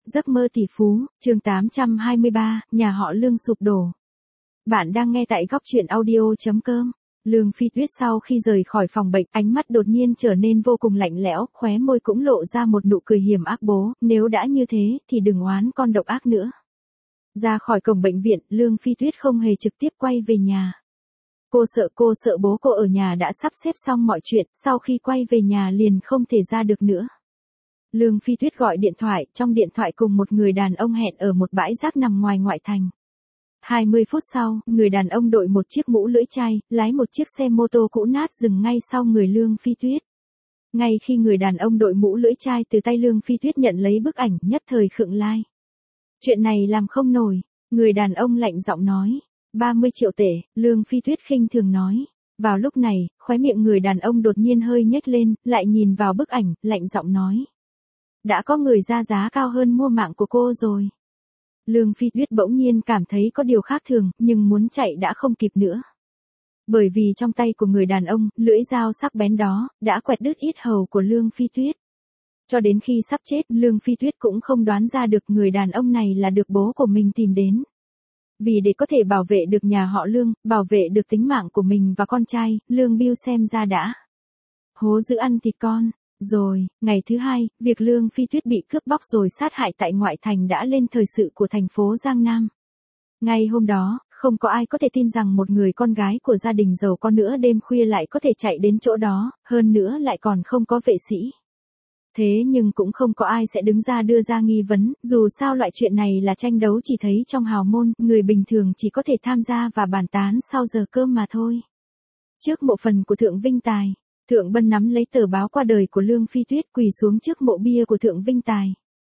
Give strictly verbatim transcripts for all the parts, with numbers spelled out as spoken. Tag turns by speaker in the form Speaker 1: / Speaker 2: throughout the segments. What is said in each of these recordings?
Speaker 1: Giấc mơ tỷ phú, chương tám trăm hai mươi ba, nhà họ Lương sụp đổ. Bạn đang nghe tại góc truyện audio.com. Lương Phi Tuyết sau khi rời khỏi phòng bệnh, ánh mắt đột nhiên trở nên vô cùng lạnh lẽo, khóe môi cũng lộ ra một nụ cười hiểm ác bố, nếu đã như thế, thì đừng oán con độc ác nữa. Ra khỏi cổng bệnh viện, Lương Phi Tuyết không hề trực tiếp quay về nhà. Cô sợ cô sợ bố cô ở nhà đã sắp xếp xong mọi chuyện, sau khi quay về nhà liền không thể ra được nữa. Lương Phi Tuyết gọi điện thoại, trong điện thoại cùng một người đàn ông hẹn ở một bãi rác nằm ngoài ngoại thành. hai mươi phút sau, người đàn ông đội một chiếc mũ lưỡi chai, lái một chiếc xe mô tô cũ nát dừng ngay sau người Lương Phi Tuyết. Ngay khi người đàn ông đội mũ lưỡi chai từ tay Lương Phi Tuyết nhận lấy bức ảnh, nhất thời khựng lai. Chuyện này làm không nổi, người đàn ông lạnh giọng nói. ba mươi triệu tệ, Lương Phi Tuyết khinh thường nói. Vào lúc này, khóe miệng người đàn ông đột nhiên hơi nhếch lên, lại nhìn vào bức ảnh, lạnh giọng nói. Đã có người ra giá cao hơn mua mạng của cô rồi. Lương Phi Tuyết bỗng nhiên cảm thấy có điều khác thường, nhưng muốn chạy đã không kịp nữa. Bởi vì trong tay của người đàn ông, lưỡi dao sắc bén đó, đã quẹt đứt yết hầu của Lương Phi Tuyết. Cho đến khi sắp chết, Lương Phi Tuyết cũng không đoán ra được người đàn ông này là được bố của mình tìm đến. Vì để có thể bảo vệ được nhà họ Lương, bảo vệ được tính mạng của mình và con trai, Lương Biêu xem ra đã hố giữ ăn thịt con. Rồi, ngày thứ hai, việc Lương Phi Tuyết bị cướp bóc rồi sát hại tại ngoại thành đã lên thời sự của thành phố Giang Nam. Ngay hôm đó, không có ai có thể tin rằng một người con gái của gia đình giàu có nữa đêm khuya lại có thể chạy đến chỗ đó, hơn nữa lại còn không có vệ sĩ. Thế nhưng cũng không có ai sẽ đứng ra đưa ra nghi vấn, dù sao loại chuyện này là tranh đấu chỉ thấy trong hào môn, người bình thường chỉ có thể tham gia và bàn tán sau giờ cơm mà thôi. Trước mộ phần của Thượng Vinh Tài, Thượng Bân nắm lấy tờ báo qua đời của Lương Phi Tuyết quỳ xuống trước mộ bia của Thượng Vinh Tài.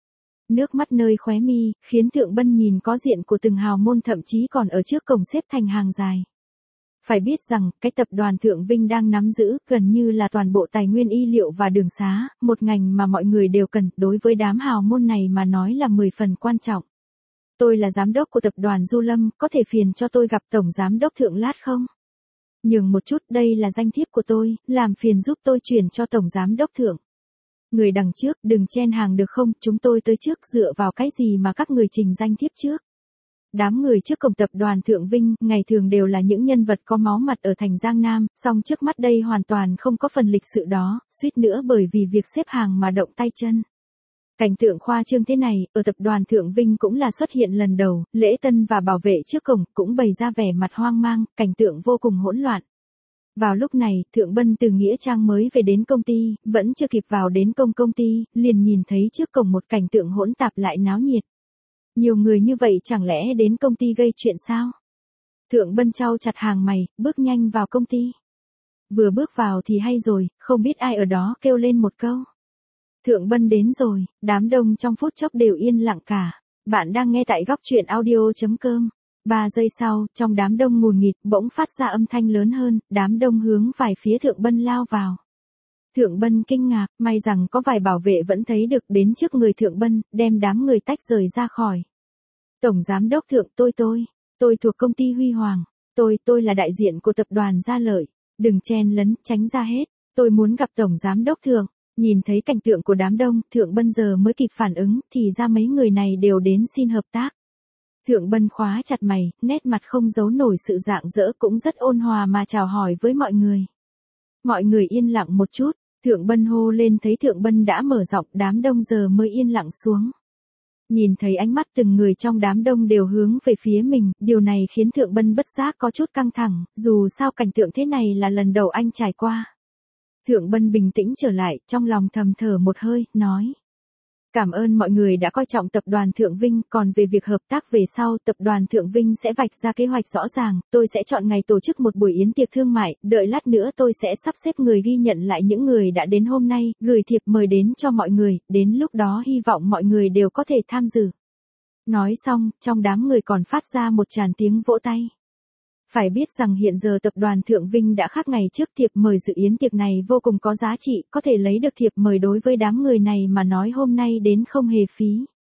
Speaker 1: Nước mắt nơi khóe mi, khiến Thượng Bân nhìn có diện của từng hào môn thậm chí còn ở trước cổng xếp thành hàng dài. Phải biết rằng, cái tập đoàn Thượng Vinh đang nắm giữ, gần như là toàn bộ tài nguyên y liệu và đường xá, một ngành mà mọi người đều cần, đối với đám hào môn này mà nói là mười phần quan trọng. Tôi là giám đốc của tập đoàn Du Lâm, có thể phiền cho tôi gặp tổng giám đốc Thượng lát không? Nhường một chút, đây là danh thiếp của tôi, làm phiền giúp tôi chuyển cho tổng giám đốc Thượng. Người đằng trước, đừng chen hàng được không, chúng tôi tới trước, dựa vào cái gì mà các người trình danh thiếp trước. Đám người trước cổng tập đoàn Thượng Vinh, ngày thường đều là những nhân vật có máu mặt ở thành Giang Nam, song trước mắt đây hoàn toàn không có phần lịch sự đó, suýt nữa bởi vì việc xếp hàng mà động tay chân. Cảnh tượng khoa trương thế này, ở tập đoàn Thượng Vinh cũng là xuất hiện lần đầu, lễ tân và bảo vệ trước cổng cũng bày ra vẻ mặt hoang mang, cảnh tượng vô cùng hỗn loạn. Vào lúc này, Thượng Bân từ Nghĩa Trang mới về đến công ty, vẫn chưa kịp vào đến công công ty, liền nhìn thấy trước cổng một cảnh tượng hỗn tạp lại náo nhiệt. Nhiều người như vậy chẳng lẽ đến công ty gây chuyện sao? Thượng Bân trao chặt hàng mày, bước nhanh vào công ty. Vừa bước vào thì hay rồi, không biết ai ở đó kêu lên một câu. Thượng Bân đến rồi, đám đông trong phút chốc đều yên lặng cả. Bạn đang nghe tại góc truyện audio.com. Ba giây sau, trong đám đông ngùn nghịt bỗng phát ra âm thanh lớn hơn, đám đông hướng vài phía Thượng Bân lao vào. Thượng Bân kinh ngạc, may rằng có vài bảo vệ vẫn thấy được đến trước người Thượng Bân, đem đám người tách rời ra khỏi. Tổng giám đốc Thượng, tôi tôi, tôi thuộc công ty Huy Hoàng, tôi tôi là đại diện của tập đoàn Gia Lợi, đừng chen lấn, tránh ra hết, tôi muốn gặp Tổng giám đốc Thượng. Nhìn thấy cảnh tượng của đám đông, Thượng Bân giờ mới kịp phản ứng, thì ra mấy người này đều đến xin hợp tác. Thượng Bân khóa chặt mày, nét mặt không giấu nổi sự rạng rỡ cũng rất ôn hòa mà chào hỏi với mọi người. Mọi người yên lặng một chút, Thượng Bân hô lên thấy Thượng Bân đã mở rộng, đám đông giờ mới yên lặng xuống. Nhìn thấy ánh mắt từng người trong đám đông đều hướng về phía mình, điều này khiến Thượng Bân bất giác có chút căng thẳng, dù sao cảnh tượng thế này là lần đầu anh trải qua. Thượng Bân bình tĩnh trở lại, trong lòng thầm thở một hơi, nói. Cảm ơn mọi người đã coi trọng tập đoàn Thượng Vinh, còn về việc hợp tác về sau, tập đoàn Thượng Vinh sẽ vạch ra kế hoạch rõ ràng, tôi sẽ chọn ngày tổ chức một buổi yến tiệc thương mại, đợi lát nữa tôi sẽ sắp xếp người ghi nhận lại những người đã đến hôm nay, gửi thiệp mời đến cho mọi người, đến lúc đó hy vọng mọi người đều có thể tham dự. Nói xong, trong đám người còn phát ra một tràng tiếng vỗ tay. Phải biết rằng hiện giờ tập đoàn Thượng Vinh đã khác ngày trước, thiệp mời dự yến tiệc này vô cùng có giá trị, có thể lấy được thiệp mời đối với đám người này mà nói hôm nay đến không hề phí.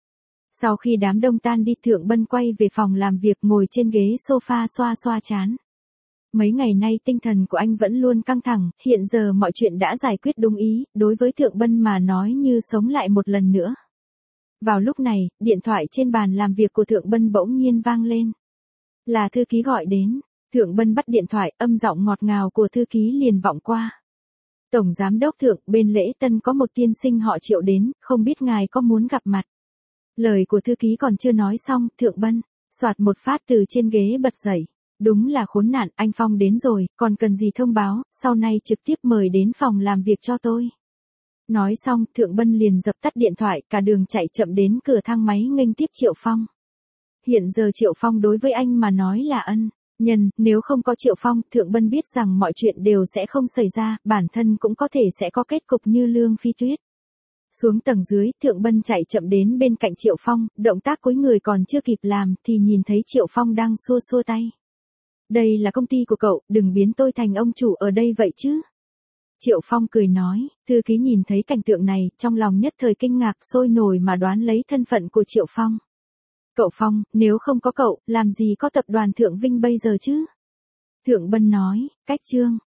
Speaker 1: Sau khi đám đông tan đi, Thượng Bân quay về phòng làm việc, ngồi trên ghế sofa xoa xoa trán. Mấy ngày nay tinh thần của anh vẫn luôn căng thẳng, hiện giờ mọi chuyện đã giải quyết đúng ý, đối với Thượng Bân mà nói như sống lại một lần nữa. Vào lúc này, điện thoại trên bàn làm việc của Thượng Bân bỗng nhiên vang lên. Là thư ký gọi đến. Thượng Bân bắt điện thoại, âm giọng ngọt ngào của thư ký liền vọng qua. Tổng giám đốc Thượng, bên lễ tân có một tiên sinh họ Triệu đến, không biết ngài có muốn gặp mặt. Lời của thư ký còn chưa nói xong, Thượng Bân soạt một phát từ trên ghế bật dậy. Đúng là khốn nạn, anh Phong đến rồi, còn cần gì thông báo, sau này trực tiếp mời đến phòng làm việc cho tôi. Nói xong, Thượng Bân liền dập tắt điện thoại, cả đường chạy chậm đến cửa thang máy nghênh tiếp Triệu Phong. Hiện giờ Triệu Phong đối với anh mà nói là ân nhân, nếu không có Triệu Phong, Thượng Bân biết rằng mọi chuyện đều sẽ không xảy ra, bản thân cũng có thể sẽ có kết cục như Lương Phi Tuyết. Xuống tầng dưới, Thượng Bân chạy chậm đến bên cạnh Triệu Phong, động tác cúi người còn chưa kịp làm thì nhìn thấy Triệu Phong đang xua xua tay. Đây là công ty của cậu, đừng biến tôi thành ông chủ ở đây vậy chứ. Triệu Phong cười nói, thư ký nhìn thấy cảnh tượng này, trong lòng nhất thời kinh ngạc sôi nổi mà đoán lấy thân phận của Triệu Phong. Cậu Phong, nếu không có cậu, làm gì có tập đoàn Thượng Vinh bây giờ chứ? Thượng Bân nói, cách Trương,